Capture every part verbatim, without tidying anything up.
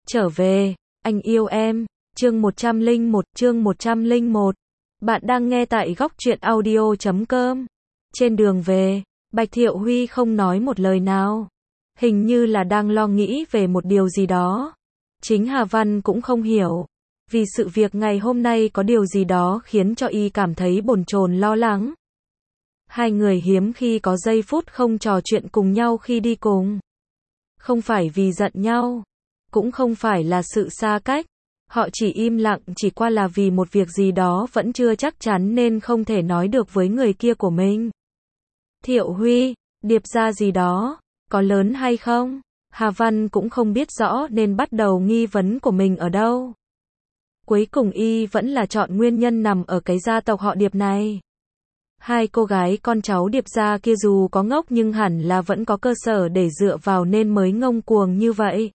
Trở về, anh yêu em, chương một trăm lẻ một, chương một trăm lẻ một. Bạn đang nghe tại góc truyện audio chấm com. Trên đường về, Bạch Thiệu Huy không nói một lời nào. Hình như là đang lo nghĩ về một điều gì đó. Chính Hà Văn cũng không hiểu. Vì sự việc ngày hôm nay có điều gì đó khiến cho y cảm thấy bồn chồn lo lắng. Hai người hiếm khi có giây phút không trò chuyện cùng nhau khi đi cùng. Không phải vì giận nhau, cũng không phải là sự xa cách. Họ chỉ im lặng chỉ qua là vì một việc gì đó vẫn chưa chắc chắn nên không thể nói được với người kia của mình. Thiệu Huy, điệp ra gì đó, có lớn hay không? Hà Văn cũng không biết rõ nên bắt đầu nghi vấn của mình ở đâu. Cuối cùng y vẫn là chọn nguyên nhân nằm ở cái gia tộc họ Điệp này. Hai cô gái con cháu Điệp gia kia dù có ngốc nhưng hẳn là vẫn có cơ sở để dựa vào nên mới ngông cuồng như vậy.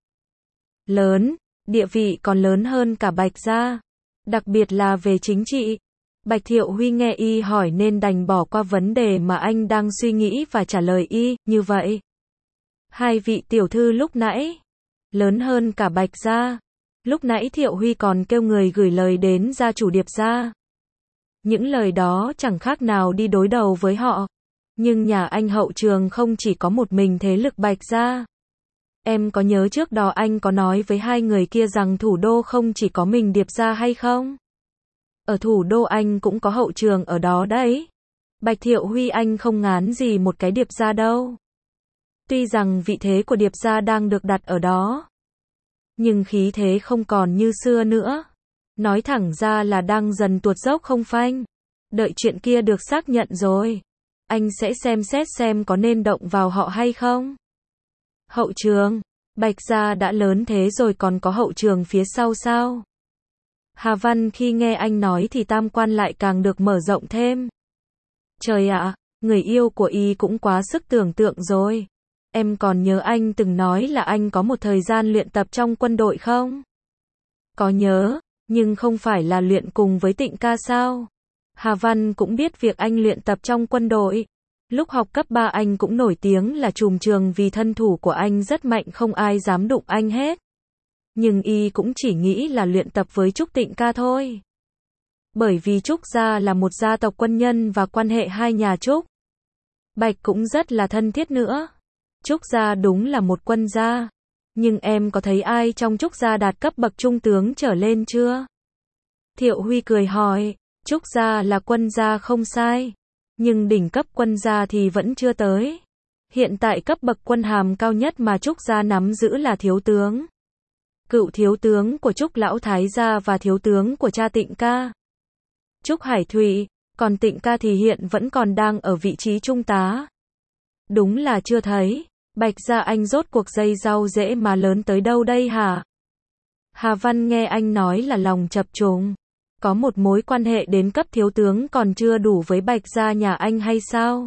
Lớn, địa vị còn lớn hơn cả Bạch gia, đặc biệt là về chính trị. Bạch Thiệu Huy nghe y hỏi nên đành bỏ qua vấn đề mà anh đang suy nghĩ và trả lời y, như vậy. Hai vị tiểu thư lúc nãy, lớn hơn cả Bạch gia. Lúc nãy Thiệu Huy còn kêu người gửi lời đến gia chủ Điệp gia. Những lời đó chẳng khác nào đi đối đầu với họ. Nhưng nhà anh hậu trường không chỉ có một mình thế lực Bạch gia. Em có nhớ trước đó anh có nói với hai người kia rằng thủ đô không chỉ có mình Điệp gia hay không? Ở thủ đô anh cũng có hậu trường ở đó đấy. Bạch Thiệu Huy anh không ngán gì một cái Điệp gia đâu. Tuy rằng vị thế của Điệp gia đang được đặt ở đó, nhưng khí thế không còn như xưa nữa. Nói thẳng ra là đang dần tuột dốc không phanh. Đợi chuyện kia được xác nhận rồi, anh sẽ xem xét xem có nên động vào họ hay không. Hậu trường, Bạch gia đã lớn thế rồi còn có hậu trường phía sau sao? Hà Văn khi nghe anh nói thì tam quan lại càng được mở rộng thêm. Trời ạ, người yêu của y cũng quá sức tưởng tượng rồi. Em còn nhớ anh từng nói là anh có một thời gian luyện tập trong quân đội không? Có nhớ, nhưng không phải là luyện cùng với Tịnh ca sao? Hà Văn cũng biết việc anh luyện tập trong quân đội. Lúc học cấp ba anh cũng nổi tiếng là trùm trường vì thân thủ của anh rất mạnh không ai dám đụng anh hết. Nhưng y cũng chỉ nghĩ là luyện tập với Trúc Tịnh ca thôi. Bởi vì Trúc gia là một gia tộc quân nhân và quan hệ hai nhà Trúc Bạch cũng rất là thân thiết nữa. Trúc gia đúng là một quân gia. Nhưng em có thấy ai trong Trúc gia đạt cấp bậc trung tướng trở lên chưa? Thiệu Huy cười hỏi, Trúc gia là quân gia không sai. Nhưng đỉnh cấp quân gia thì vẫn chưa tới. Hiện tại cấp bậc quân hàm cao nhất mà Trúc gia nắm giữ là thiếu tướng. Cựu thiếu tướng của Trúc lão thái gia và thiếu tướng của cha Tịnh ca. Trúc Hải Thụy, còn Tịnh ca thì hiện vẫn còn đang ở vị trí trung tá. Đúng là chưa thấy. Bạch gia anh rốt cuộc dây rau rễ mà lớn tới đâu đây hả? Hà Văn nghe anh nói là lòng chập trùng. Có một mối quan hệ đến cấp thiếu tướng còn chưa đủ với Bạch gia nhà anh hay sao?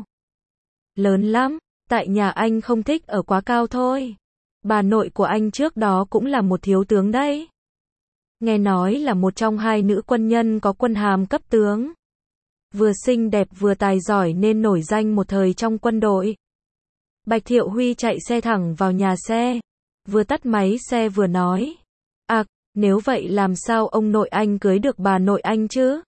Lớn lắm, tại nhà anh không thích ở quá cao thôi. Bà nội của anh trước đó cũng là một thiếu tướng đấy. Nghe nói là một trong hai nữ quân nhân có quân hàm cấp tướng. Vừa xinh đẹp vừa tài giỏi nên nổi danh một thời trong quân đội. Bạch Thiệu Huy chạy xe thẳng vào nhà xe. Vừa tắt máy xe vừa nói. À, nếu vậy làm sao ông nội anh cưới được bà nội anh chứ?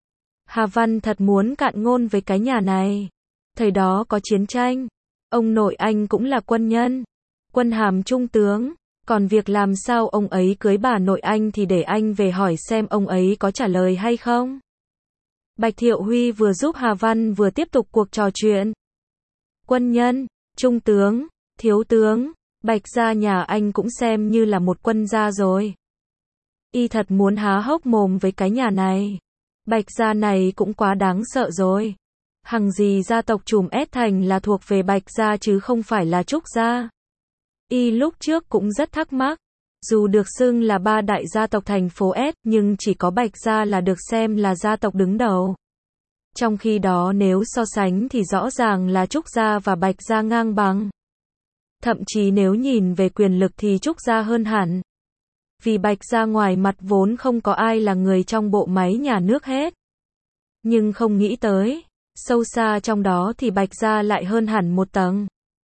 Hà Văn thật muốn cạn ngôn với cái nhà này. Thời đó có chiến tranh. Ông nội anh cũng là quân nhân. Quân hàm trung tướng. Còn việc làm sao ông ấy cưới bà nội anh thì để anh về hỏi xem ông ấy có trả lời hay không. Bạch Thiệu Huy vừa giúp Hà Văn vừa tiếp tục cuộc trò chuyện. Quân nhân, trung tướng, thiếu tướng, Bạch gia nhà anh cũng xem như là một quân gia rồi. Y thật muốn há hốc mồm với cái nhà này. Bạch gia này cũng quá đáng sợ rồi. Hằng gì gia tộc trùm S thành là thuộc về Bạch gia chứ không phải là Trúc gia. Y lúc trước cũng rất thắc mắc. Dù được xưng là ba đại gia tộc thành phố S nhưng chỉ có Bạch gia là được xem là gia tộc đứng đầu. Trong khi đó nếu so sánh thì rõ ràng là Trúc gia và Bạch gia ngang bằng. Thậm chí nếu nhìn về quyền lực thì Trúc gia hơn hẳn. Vì Bạch gia ngoài mặt vốn không có ai là người trong bộ máy nhà nước hết. Nhưng không nghĩ tới, sâu xa trong đó thì Bạch gia lại hơn hẳn một tầng.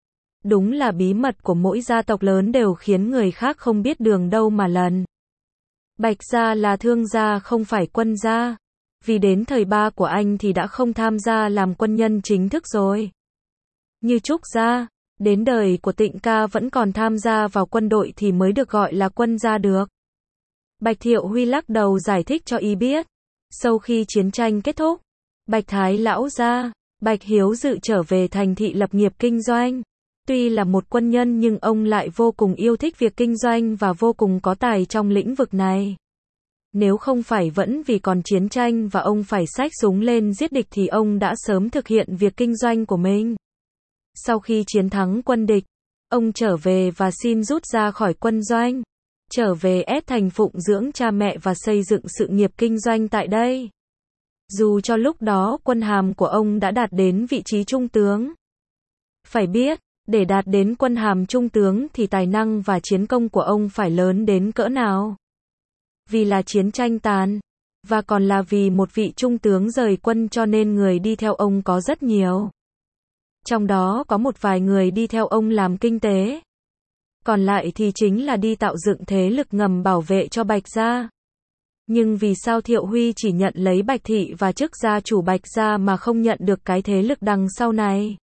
Đúng là bí mật của mỗi gia tộc lớn đều khiến người khác không biết đường đâu mà lần. Bạch gia là thương gia không phải quân gia. Vì đến thời ba của anh thì đã không tham gia làm quân nhân chính thức rồi. Như Trúc gia, đến đời của Tịnh ca vẫn còn tham gia vào quân đội thì mới được gọi là quân gia được. Bạch Thiệu Huy lắc đầu giải thích cho y biết. Sau khi chiến tranh kết thúc, Bạch Thái lão gia, Bạch Hiếu Dự trở về thành thị lập nghiệp kinh doanh. Tuy là một quân nhân nhưng ông lại vô cùng yêu thích việc kinh doanh và vô cùng có tài trong lĩnh vực này. Nếu không phải vẫn vì còn chiến tranh và ông phải xách súng lên giết địch thì ông đã sớm thực hiện việc kinh doanh của mình. Sau khi chiến thắng quân địch, ông trở về và xin rút ra khỏi quân doanh. Trở về S thành phụng dưỡng cha mẹ và xây dựng sự nghiệp kinh doanh tại đây. Dù cho lúc đó quân hàm của ông đã đạt đến vị trí trung tướng. Phải biết, để đạt đến quân hàm trung tướng thì tài năng và chiến công của ông phải lớn đến cỡ nào. Vì là chiến tranh tàn, và còn là vì một vị trung tướng rời quân cho nên người đi theo ông có rất nhiều. Trong đó có một vài người đi theo ông làm kinh tế. Còn lại thì chính là đi tạo dựng thế lực ngầm bảo vệ cho Bạch gia. Nhưng vì sao Thiệu Huy chỉ nhận lấy Bạch thị và chức gia chủ Bạch gia mà không nhận được cái thế lực đằng sau này?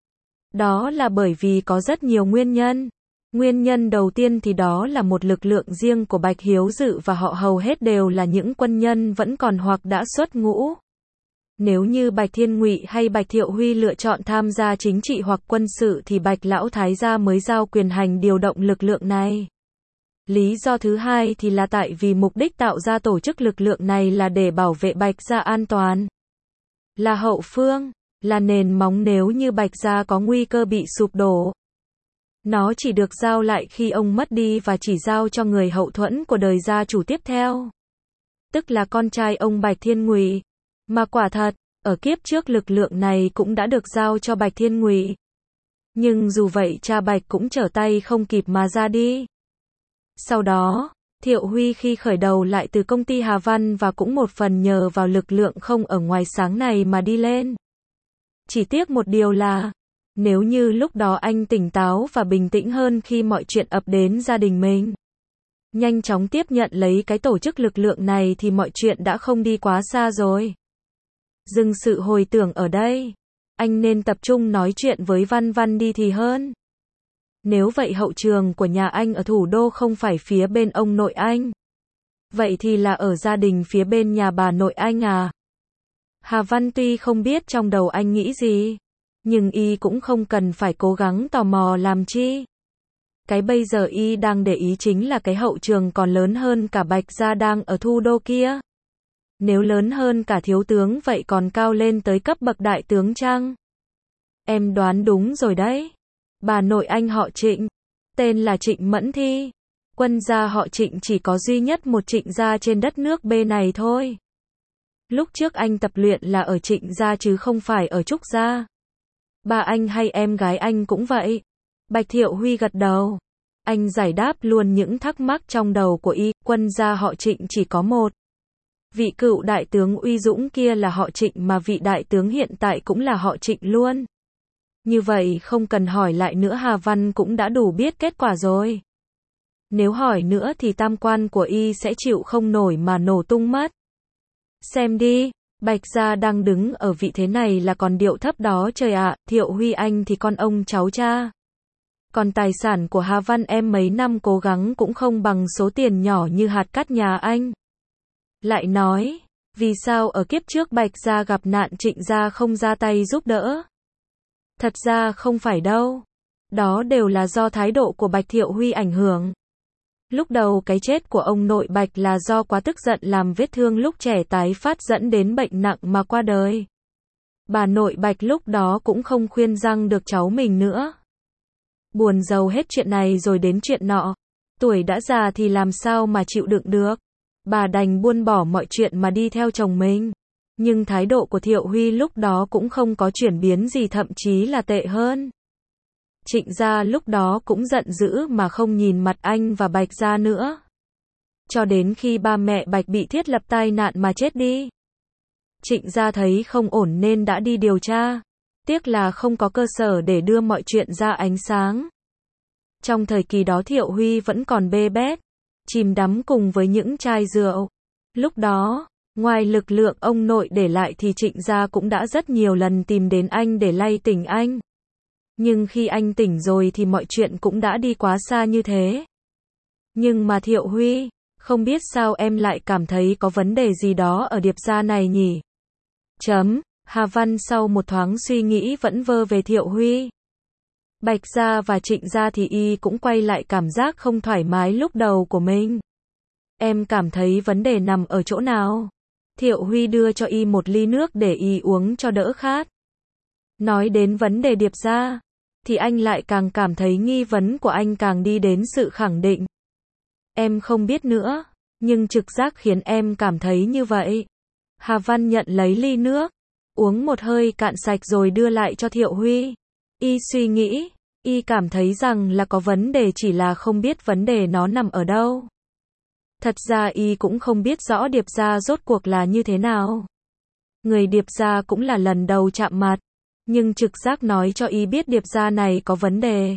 Đó là bởi vì có rất nhiều nguyên nhân. Nguyên nhân đầu tiên thì đó là một lực lượng riêng của Bạch Hiếu Dự và họ hầu hết đều là những quân nhân vẫn còn hoặc đã xuất ngũ. Nếu như Bạch Thiên Ngụy hay Bạch Thiệu Huy lựa chọn tham gia chính trị hoặc quân sự thì Bạch Lão Thái gia mới giao quyền hành điều động lực lượng này. Lý do thứ hai thì là tại vì mục đích tạo ra tổ chức lực lượng này là để bảo vệ Bạch gia an toàn. Là hậu phương, là nền móng nếu như Bạch gia có nguy cơ bị sụp đổ. Nó chỉ được giao lại khi ông mất đi và chỉ giao cho người hậu thuẫn của đời gia chủ tiếp theo. Tức là con trai ông Bạch Thiên Ngụy. Mà quả thật, ở kiếp trước lực lượng này cũng đã được giao cho Bạch Thiên Ngụy. Nhưng dù vậy cha Bạch cũng trở tay không kịp mà ra đi. Sau đó, Thiệu Huy khi khởi đầu lại từ công ty Hà Văn và cũng một phần nhờ vào lực lượng không ở ngoài sáng này mà đi lên. Chỉ tiếc một điều là, nếu như lúc đó anh tỉnh táo và bình tĩnh hơn khi mọi chuyện ập đến gia đình mình, nhanh chóng tiếp nhận lấy cái tổ chức lực lượng này thì mọi chuyện đã không đi quá xa rồi. Dừng sự hồi tưởng ở đây, anh nên tập trung nói chuyện với Văn Văn đi thì hơn. Nếu vậy hậu trường của nhà anh ở thủ đô không phải phía bên ông nội anh. Vậy thì là ở gia đình phía bên nhà bà nội anh à? Hà Văn tuy không biết trong đầu anh nghĩ gì, nhưng y cũng không cần phải cố gắng tò mò làm chi. Cái bây giờ y đang để ý chính là cái hậu trường còn lớn hơn cả Bạch gia đang ở thủ đô kia. Nếu lớn hơn cả thiếu tướng vậy còn cao lên tới cấp bậc đại tướng chăng? Em đoán đúng rồi đấy. Bà nội anh họ Trịnh, tên là Trịnh Mẫn Thi. Quân gia họ Trịnh chỉ có duy nhất một Trịnh gia trên đất nước B này thôi. Lúc trước anh tập luyện là ở Trịnh gia chứ không phải ở Trúc gia. Ba anh hay em gái anh cũng vậy. Bạch Thiệu Huy gật đầu. Anh giải đáp luôn những thắc mắc trong đầu của y. Quân gia họ Trịnh chỉ có một. Vị cựu đại tướng uy dũng kia là họ Trịnh mà vị đại tướng hiện tại cũng là họ Trịnh luôn. Như vậy không cần hỏi lại nữa, Hà Văn cũng đã đủ biết kết quả rồi. Nếu hỏi nữa thì tam quan của y sẽ chịu không nổi mà nổ tung mất. Xem đi, Bạch gia đang đứng ở vị thế này là còn điệu thấp đó trời ạ. Thiệu Huy anh thì con ông cháu cha. Còn tài sản của Hà Văn em mấy năm cố gắng cũng không bằng số tiền nhỏ như hạt cát nhà anh. Lại nói, vì sao ở kiếp trước Bạch gia gặp nạn Trịnh gia không ra tay giúp đỡ? Thật ra không phải đâu. Đó đều là do thái độ của Bạch Thiệu Huy ảnh hưởng. Lúc đầu cái chết của ông nội Bạch là do quá tức giận làm vết thương lúc trẻ tái phát dẫn đến bệnh nặng mà qua đời. Bà nội Bạch lúc đó cũng không khuyên răng được cháu mình nữa. Buồn rầu hết chuyện này rồi đến chuyện nọ. Tuổi đã già thì làm sao mà chịu đựng được. Bà đành buông bỏ mọi chuyện mà đi theo chồng mình. Nhưng thái độ của Thiệu Huy lúc đó cũng không có chuyển biến gì, thậm chí là tệ hơn. Trịnh gia lúc đó cũng giận dữ mà không nhìn mặt anh và Bạch gia nữa. Cho đến khi ba mẹ Bạch bị thiết lập tai nạn mà chết đi. Trịnh gia thấy không ổn nên đã đi điều tra. Tiếc là không có cơ sở để đưa mọi chuyện ra ánh sáng. Trong thời kỳ đó Thiệu Huy vẫn còn bê bết, chìm đắm cùng với những chai rượu. Lúc đó, ngoài lực lượng ông nội để lại thì Trịnh gia cũng đã rất nhiều lần tìm đến anh để lay tỉnh anh. Nhưng khi anh tỉnh rồi thì mọi chuyện cũng đã đi quá xa như thế. Nhưng mà Thiệu Huy, không biết sao em lại cảm thấy có vấn đề gì đó ở Điệp gia này nhỉ? Chấm. Hà Văn sau một thoáng suy nghĩ vẫn vơ về Thiệu Huy. Bạch gia và Trịnh gia thì y cũng quay lại cảm giác không thoải mái lúc đầu của mình. Em cảm thấy vấn đề nằm ở chỗ nào? Thiệu Huy đưa cho y một ly nước để y uống cho đỡ khát. Nói đến vấn đề Điệp gia, thì anh lại càng cảm thấy nghi vấn của anh càng đi đến sự khẳng định. Em không biết nữa, nhưng trực giác khiến em cảm thấy như vậy. Hà Văn nhận lấy ly nước, uống một hơi cạn sạch rồi đưa lại cho Thiệu Huy. Y suy nghĩ, y cảm thấy rằng là có vấn đề chỉ là không biết vấn đề nó nằm ở đâu. Thật ra y cũng không biết rõ Điệp gia rốt cuộc là như thế nào. Người Điệp gia cũng là lần đầu chạm mặt, nhưng trực giác nói cho y biết Điệp gia này có vấn đề.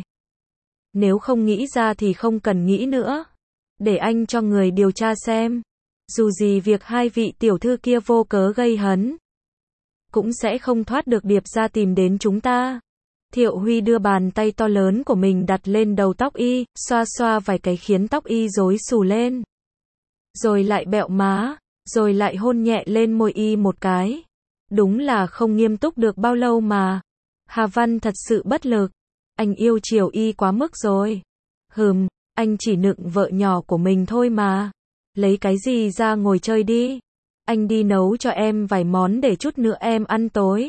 Nếu không nghĩ ra thì không cần nghĩ nữa. Để anh cho người điều tra xem. Dù gì việc hai vị tiểu thư kia vô cớ gây hấn, cũng sẽ không thoát được Điệp gia tìm đến chúng ta. Thiệu Huy đưa bàn tay to lớn của mình đặt lên đầu tóc y, xoa xoa vài cái khiến tóc y rối xù lên. Rồi lại bẹo má, rồi lại hôn nhẹ lên môi y một cái. Đúng là không nghiêm túc được bao lâu mà. Hà Văn thật sự bất lực. Anh yêu chiều y quá mức rồi. Hừm, anh chỉ nựng vợ nhỏ của mình thôi mà. Lấy cái gì ra ngồi chơi đi. Anh đi nấu cho em vài món để chút nữa em ăn tối.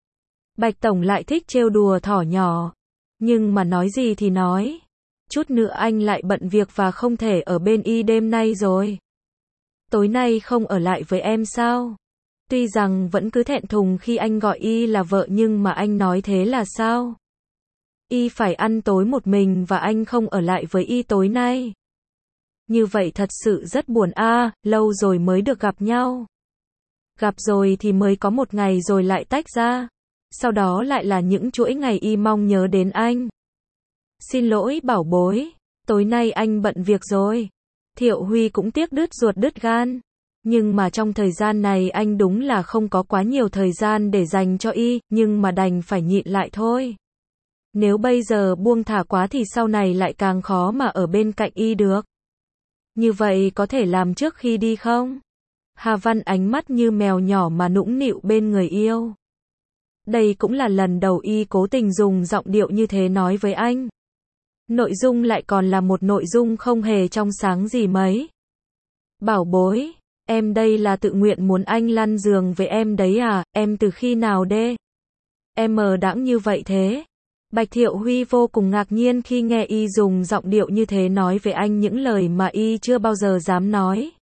Bạch Tổng lại thích trêu đùa thỏ nhỏ. Nhưng mà nói gì thì nói. Chút nữa anh lại bận việc và không thể ở bên y đêm nay rồi. Tối nay không ở lại với em sao? Tuy rằng vẫn cứ thẹn thùng khi anh gọi y là vợ nhưng mà anh nói thế là sao? Y phải ăn tối một mình và anh không ở lại với y tối nay. Như vậy thật sự rất buồn a, à, lâu rồi mới được gặp nhau. Gặp rồi thì mới có một ngày rồi lại tách ra. Sau đó lại là những chuỗi ngày y mong nhớ đến anh. Xin lỗi bảo bối, tối nay anh bận việc rồi. Thiệu Huy cũng tiếc đứt ruột đứt gan. Nhưng mà trong thời gian này anh đúng là không có quá nhiều thời gian để dành cho y, nhưng mà đành phải nhịn lại thôi. Nếu bây giờ buông thả quá thì sau này lại càng khó mà ở bên cạnh y được. Như vậy có thể làm trước khi đi không? Hà Văn ánh mắt như mèo nhỏ mà nũng nịu bên người yêu. Đây cũng là lần đầu y cố tình dùng giọng điệu như thế nói với anh. Nội dung lại còn là một nội dung không hề trong sáng gì mấy. Bảo bối, em đây là tự nguyện muốn anh lăn giường với em đấy à, em từ khi nào đê? Em mờ đãng như vậy thế. Bạch Thiệu Huy vô cùng ngạc nhiên khi nghe y dùng giọng điệu như thế nói với anh những lời mà y chưa bao giờ dám nói.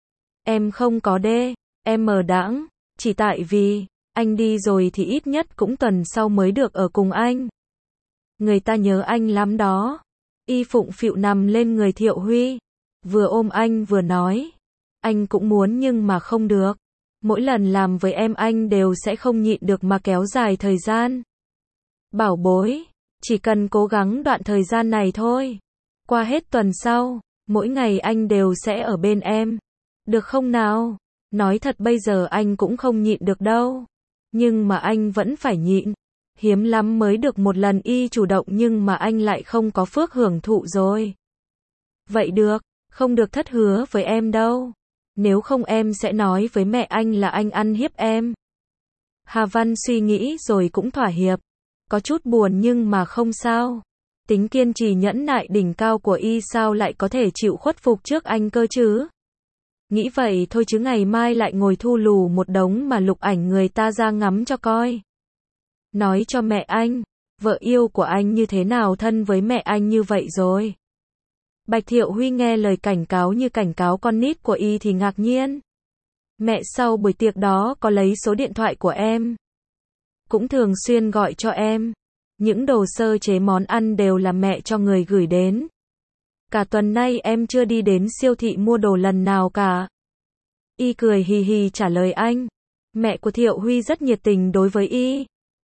Em không có đê, em mờ đãng, chỉ tại vì anh đi rồi thì ít nhất cũng tuần sau mới được ở cùng anh. Người ta nhớ anh lắm đó. Y phụng phịu nằm lên người Thiệu Huy, vừa ôm anh vừa nói. Anh cũng muốn nhưng mà không được. Mỗi lần làm với em anh đều sẽ không nhịn được mà kéo dài thời gian. Bảo bối, chỉ cần cố gắng đoạn thời gian này thôi. Qua hết tuần sau, mỗi ngày anh đều sẽ ở bên em. Được không nào? Nói thật bây giờ anh cũng không nhịn được đâu. Nhưng mà anh vẫn phải nhịn. Hiếm lắm mới được một lần y chủ động nhưng mà anh lại không có phước hưởng thụ rồi. Vậy được, không được thất hứa với em đâu. Nếu không em sẽ nói với mẹ anh là anh ăn hiếp em. Hà Văn suy nghĩ rồi cũng thỏa hiệp. Có chút buồn nhưng mà không sao. Tính kiên trì nhẫn nại đỉnh cao của y sao lại có thể chịu khuất phục trước anh cơ chứ? Nghĩ vậy thôi chứ ngày mai lại ngồi thu lù một đống mà lục ảnh người ta ra ngắm cho coi. Nói cho mẹ anh, vợ yêu của anh như thế nào thân với mẹ anh như vậy rồi. Bạch Thiệu Huy nghe lời cảnh cáo như cảnh cáo con nít của y thì ngạc nhiên. Mẹ sau buổi tiệc đó có lấy số điện thoại của em. Cũng thường xuyên gọi cho em. Những đồ sơ chế món ăn đều là mẹ cho người gửi đến. Cả tuần nay em chưa đi đến siêu thị mua đồ lần nào cả. Y cười hì hì trả lời anh. Mẹ của Thiệu Huy rất nhiệt tình đối với y.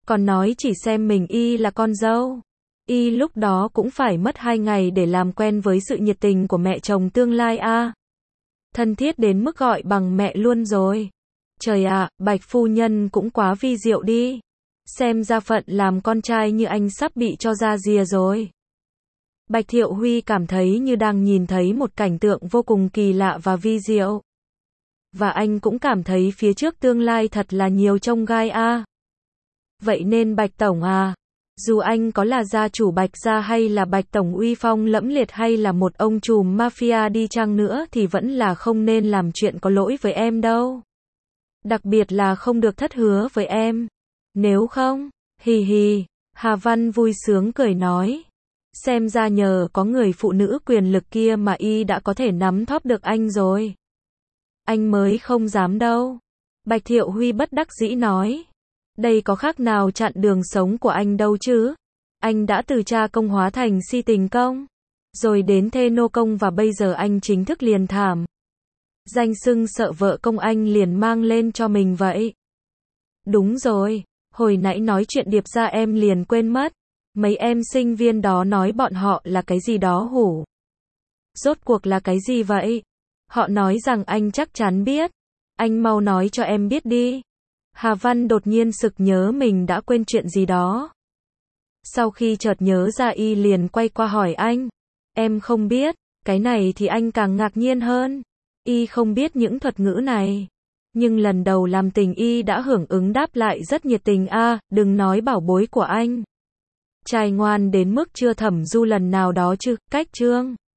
Còn nói chỉ xem mình y là con dâu. Y lúc đó cũng phải mất hai ngày để làm quen với sự nhiệt tình của mẹ chồng tương lai a. Thân thiết đến mức gọi bằng mẹ luôn rồi. Trời ạ, Bạch phu nhân cũng quá vi diệu đi. Xem ra phận làm con trai như anh sắp bị cho ra rìa rồi. Bạch Thiệu Huy cảm thấy như đang nhìn thấy một cảnh tượng vô cùng kỳ lạ và vi diệu. Và anh cũng cảm thấy phía trước tương lai thật là nhiều chông gai a. Vậy nên Bạch Tổng à, dù anh có là gia chủ Bạch gia hay là Bạch Tổng uy phong lẫm liệt hay là một ông trùm mafia đi chăng nữa thì vẫn là không nên làm chuyện có lỗi với em đâu. Đặc biệt là không được thất hứa với em. Nếu không, hì hì, Hà Văn vui sướng cười nói. Xem ra nhờ có người phụ nữ quyền lực kia mà y đã có thể nắm thóp được anh rồi. Anh mới không dám đâu. Bạch Thiệu Huy bất đắc dĩ nói. Đây có khác nào chặn đường sống của anh đâu chứ. Anh đã từ cha công hóa thành si tình công. Rồi đến thê nô công và bây giờ anh chính thức liền thảm. Danh xưng sợ vợ công anh liền mang lên cho mình vậy. Đúng rồi, hồi nãy nói chuyện điệp ra em liền quên mất. Mấy em sinh viên đó nói bọn họ là cái gì đó hủ. Rốt cuộc là cái gì vậy? Họ nói rằng anh chắc chắn biết. Anh mau nói cho em biết đi. Hà Văn đột nhiên sực nhớ mình đã quên chuyện gì đó. Sau khi chợt nhớ ra y liền quay qua hỏi anh. Em không biết, cái này thì anh càng ngạc nhiên hơn. Y không biết những thuật ngữ này. Nhưng lần đầu làm tình y đã hưởng ứng đáp lại rất nhiệt tình a, à, đừng nói bảo bối của anh. Trai ngoan đến mức chưa thẩm du lần nào đó chứ, cách chương.